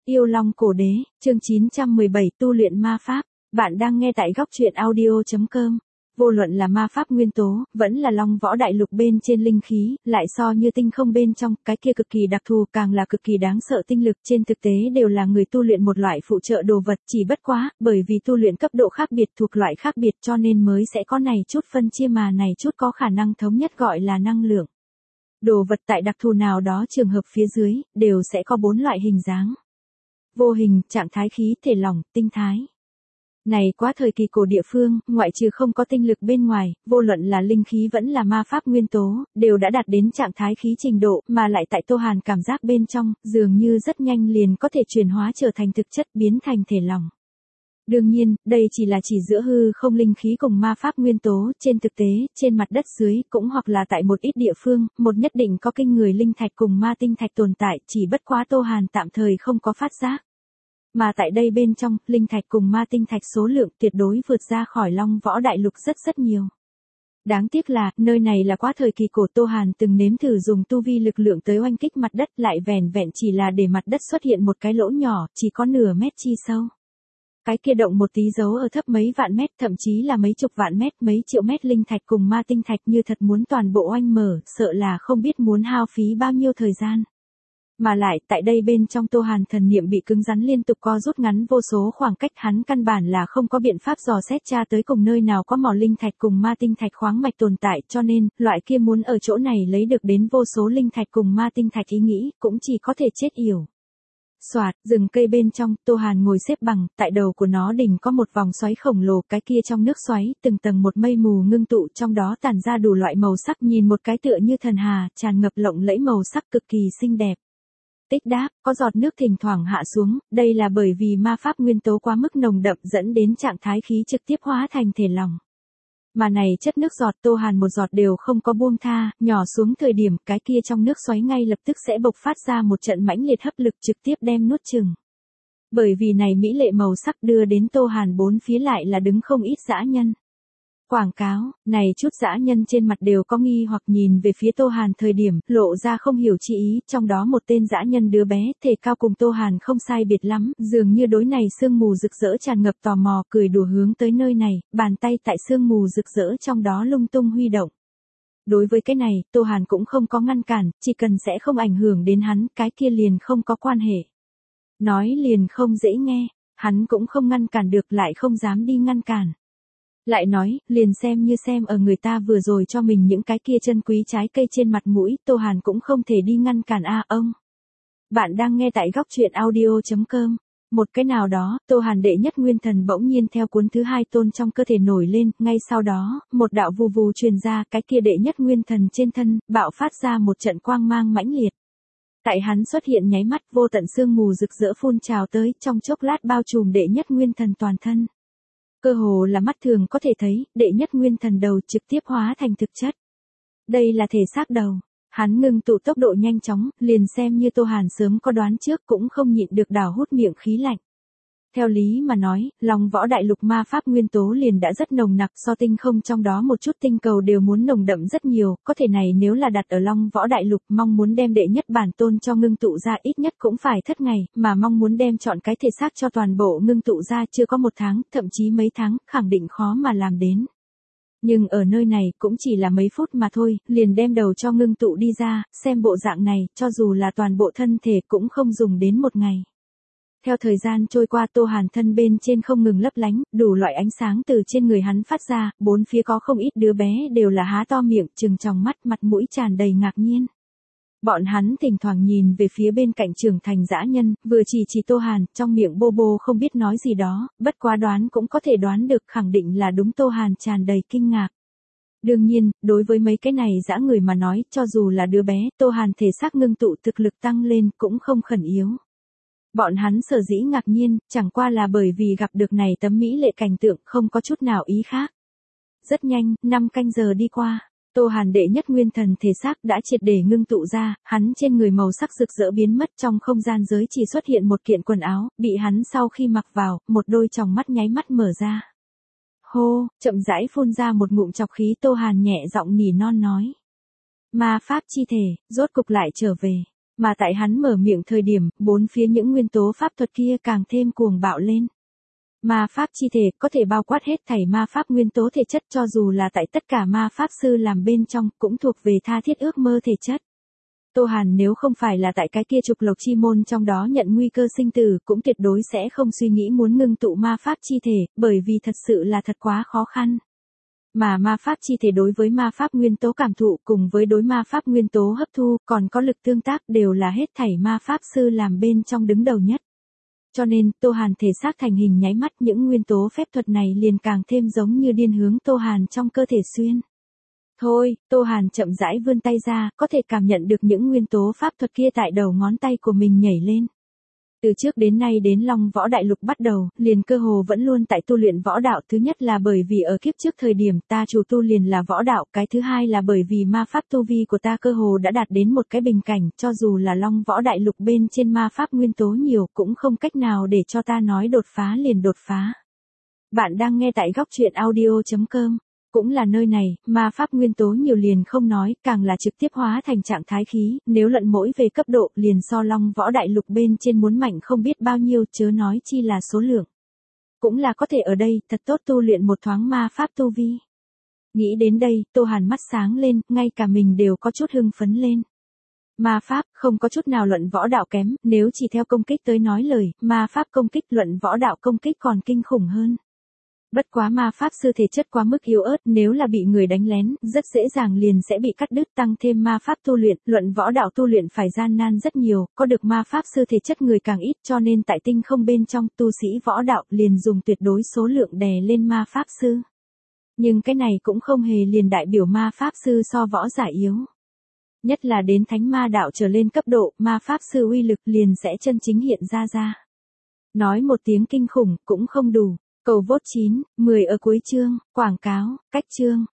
Yêu Long Cổ Đế, chương 917 tu luyện ma pháp. Bạn đang nghe tại góc truyện audio.com. Vô luận là ma pháp nguyên tố, vẫn là long võ đại lục bên trên linh khí, lại so như tinh không bên trong, cái kia cực kỳ đặc thù, càng là cực kỳ đáng sợ tinh lực, trên thực tế đều là người tu luyện một loại phụ trợ đồ vật, chỉ bất quá, bởi vì tu luyện cấp độ khác biệt thuộc loại khác biệt cho nên mới sẽ có này chút phân chia mà này chút có khả năng thống nhất gọi là năng lượng. Đồ vật tại đặc thù nào đó trường hợp phía dưới, đều sẽ có 4 loại hình dáng. Vô hình, trạng thái khí, thể lỏng, tinh thái. Này quá thời kỳ cổ địa phương, ngoại trừ không có tinh lực bên ngoài, vô luận là linh khí vẫn là ma pháp nguyên tố, đều đã đạt đến trạng thái khí trình độ, mà lại tại Tô Hàn cảm giác bên trong, dường như rất nhanh liền có thể chuyển hóa trở thành thực chất biến thành thể lỏng. Đương nhiên, đây chỉ là chỉ giữa hư không linh khí cùng ma pháp nguyên tố, trên thực tế, trên mặt đất dưới, cũng hoặc là tại một ít địa phương, một nhất định có kinh người linh thạch cùng ma tinh thạch tồn tại, chỉ bất quá Tô Hàn tạm thời không có phát giác. Mà tại đây bên trong, linh thạch cùng ma tinh thạch số lượng tuyệt đối vượt ra khỏi long võ đại lục rất nhiều. Đáng tiếc là, nơi này là quá thời kỳ cổ Tô Hàn từng nếm thử dùng tu vi lực lượng tới oanh kích mặt đất lại vẻn vẹn chỉ là để mặt đất xuất hiện một cái lỗ nhỏ, chỉ có nửa mét chi sâu. Cái kia động một tí dấu ở thấp mấy vạn mét, thậm chí là mấy chục vạn mét, mấy triệu mét linh thạch cùng ma tinh thạch như thật muốn toàn bộ oanh mở, sợ là không biết muốn hao phí bao nhiêu thời gian. Mà lại, tại đây bên trong Tô Hàn thần niệm bị cứng rắn liên tục co rút ngắn vô số khoảng cách, hắn căn bản là không có biện pháp dò xét tra tới cùng nơi nào có mỏ linh thạch cùng ma tinh thạch khoáng mạch tồn tại, cho nên, loại kia muốn ở chỗ này lấy được đến vô số linh thạch cùng ma tinh thạch ý nghĩ, cũng chỉ có thể chết yểu. Soạt, rừng cây bên trong, Tô Hàn ngồi xếp bằng, tại đầu của nó đỉnh có một vòng xoáy khổng lồ, cái kia trong nước xoáy, từng tầng một mây mù ngưng tụ, trong đó tản ra đủ loại màu sắc, nhìn một cái tựa như thần hà, tràn ngập lộng lẫy màu sắc cực kỳ xinh đẹp. Tích đáp, có giọt nước thỉnh thoảng hạ xuống, đây là bởi vì ma pháp nguyên tố quá mức nồng đậm dẫn đến trạng thái khí trực tiếp hóa thành thể lỏng. Mà này chất nước giọt Tô Hàn một giọt đều không có buông tha, nhỏ xuống thời điểm cái kia trong nước xoáy ngay lập tức sẽ bộc phát ra một trận mãnh liệt hấp lực trực tiếp đem nuốt chửng. Bởi vì này mỹ lệ màu sắc đưa đến Tô Hàn bốn phía lại là đứng không ít dã nhân. Quảng cáo, này chút dã nhân trên mặt đều có nghi hoặc nhìn về phía Tô Hàn thời điểm, lộ ra không hiểu chi ý, trong đó một tên dã nhân đứa bé, thể cao cùng Tô Hàn không sai biệt lắm, dường như đối này sương mù rực rỡ tràn ngập tò mò, cười đùa hướng tới nơi này, bàn tay tại sương mù rực rỡ trong đó lung tung huy động. Đối với cái này, Tô Hàn cũng không có ngăn cản, chỉ cần sẽ không ảnh hưởng đến hắn, cái kia liền không có quan hệ. Nói liền không dễ nghe, hắn cũng không ngăn cản được lại không dám đi ngăn cản. Lại nói, liền xem như xem ở người ta vừa rồi cho mình những cái kia chân quý trái cây trên mặt mũi, Tô Hàn cũng không thể đi ngăn cản ông. Bạn đang nghe tại góc truyện audio.com. Một cái nào đó, Tô Hàn đệ nhất nguyên thần bỗng nhiên theo cuốn thứ hai tôn trong cơ thể nổi lên, ngay sau đó, một đạo vù vù truyền ra, cái kia đệ nhất nguyên thần trên thân, bạo phát ra một trận quang mang mãnh liệt. Tại hắn xuất hiện nháy mắt vô tận sương mù rực rỡ phun trào tới, trong chốc lát bao trùm đệ nhất nguyên thần toàn thân. Cơ hồ là mắt thường có thể thấy, đệ nhất nguyên thần đầu trực tiếp hóa thành thực chất. Đây là thể xác đầu. Hắn ngừng tụ tốc độ nhanh chóng, liền xem như Tô Hàn sớm có đoán trước cũng không nhịn được đảo hút miệng khí lạnh. Theo lý mà nói, long võ đại lục ma pháp nguyên tố liền đã rất nồng nặc, so tinh không trong đó một chút tinh cầu đều muốn nồng đậm rất nhiều, có thể này nếu là đặt ở long võ đại lục mong muốn đem đệ nhất bản tôn cho ngưng tụ ra ít nhất cũng phải thất ngày, mà mong muốn đem chọn cái thể xác cho toàn bộ ngưng tụ ra chưa có 1 tháng, thậm chí mấy tháng, khẳng định khó mà làm đến. Nhưng ở nơi này cũng chỉ là mấy phút mà thôi, liền đem đầu cho ngưng tụ đi ra, xem bộ dạng này, cho dù là toàn bộ thân thể cũng không dùng đến 1 ngày. Theo thời gian trôi qua Tô Hàn thân bên trên không ngừng lấp lánh, đủ loại ánh sáng từ trên người hắn phát ra, bốn phía có không ít đứa bé đều là há to miệng, trừng tròng mắt, mặt mũi tràn đầy ngạc nhiên. Bọn hắn thỉnh thoảng nhìn về phía bên cạnh trưởng thành dã nhân, vừa chỉ Tô Hàn, trong miệng bô bô không biết nói gì đó, bất quá đoán cũng có thể đoán được khẳng định là đúng Tô Hàn tràn đầy kinh ngạc. Đương nhiên, đối với mấy cái này dã người mà nói, cho dù là đứa bé, Tô Hàn thể xác ngưng tụ thực lực tăng lên cũng không khẩn yếu. Bọn hắn sở dĩ ngạc nhiên, chẳng qua là bởi vì gặp được này tấm mỹ lệ cảnh tượng không có chút nào ý khác. Rất nhanh, 5 canh giờ đi qua, Tô Hàn đệ nhất nguyên thần thể xác đã triệt để ngưng tụ ra, hắn trên người màu sắc rực rỡ biến mất trong không gian giới chỉ xuất hiện một kiện quần áo, bị hắn sau khi mặc vào, một đôi tròng mắt nháy mắt mở ra. Hô, chậm rãi phun ra một ngụm chọc khí Tô Hàn nhẹ giọng nỉ non nói. Ma pháp chi thể, rốt cục lại trở về. Mà tại hắn mở miệng thời điểm, bốn phía những nguyên tố pháp thuật kia càng thêm cuồng bạo lên. Ma pháp chi thể có thể bao quát hết thảy ma pháp nguyên tố thể chất, cho dù là tại tất cả ma pháp sư làm bên trong cũng thuộc về tha thiết ước mơ thể chất. Tô Hàn nếu không phải là tại cái kia trục lộc chi môn trong đó nhận nguy cơ sinh tử cũng tuyệt đối sẽ không suy nghĩ muốn ngưng tụ ma pháp chi thể, bởi vì thật sự là thật quá khó khăn. Mà ma pháp chi thể đối với ma pháp nguyên tố cảm thụ cùng với đối ma pháp nguyên tố hấp thu còn có lực tương tác đều là hết thảy ma pháp sư làm bên trong đứng đầu nhất. Cho nên, Tô Hàn thể xác thành hình nháy mắt những nguyên tố phép thuật này liền càng thêm giống như điên hướng Tô Hàn trong cơ thể xuyên. Thôi, Tô Hàn chậm rãi vươn tay ra, có thể cảm nhận được những nguyên tố pháp thuật kia tại đầu ngón tay của mình nhảy lên. Từ trước đến nay đến Long Võ Đại Lục bắt đầu, liền cơ hồ vẫn luôn tại tu luyện võ đạo. Thứ nhất là bởi vì ở kiếp trước thời điểm ta chủ tu liền là võ đạo, cái thứ hai là bởi vì ma pháp tu vi của ta cơ hồ đã đạt đến một cái bình cảnh, cho dù là Long Võ Đại Lục bên trên ma pháp nguyên tố nhiều cũng không cách nào để cho ta nói đột phá liền đột phá. Bạn đang nghe tại góc truyện audio.com. Cũng là nơi này, ma pháp nguyên tố nhiều liền không nói, càng là trực tiếp hóa thành trạng thái khí, nếu luận mỗi về cấp độ liền so Long Võ Đại Lục bên trên muốn mạnh không biết bao nhiêu, chớ nói chi là số lượng. Cũng là có thể ở đây, thật tốt tu luyện một thoáng ma pháp tu vi. Nghĩ đến đây, Tô Hàn mắt sáng lên, ngay cả mình đều có chút hưng phấn lên. Ma pháp, không có chút nào luận võ đạo kém, nếu chỉ theo công kích tới nói lời, ma pháp công kích luận võ đạo công kích còn kinh khủng hơn. Bất quá ma pháp sư thể chất quá mức yếu ớt, nếu là bị người đánh lén, rất dễ dàng liền sẽ bị cắt đứt, tăng thêm ma pháp tu luyện, luận võ đạo tu luyện phải gian nan rất nhiều, có được ma pháp sư thể chất người càng ít, cho nên tại tinh không bên trong tu sĩ võ đạo liền dùng tuyệt đối số lượng đè lên ma pháp sư. Nhưng cái này cũng không hề liền đại biểu ma pháp sư so võ giả yếu. Nhất là đến thánh ma đạo trở lên cấp độ, ma pháp sư uy lực liền sẽ chân chính hiện ra. Nói một tiếng kinh khủng cũng không đủ. Cầu vote 9, 10 ở cuối chương, quảng cáo, cách chương.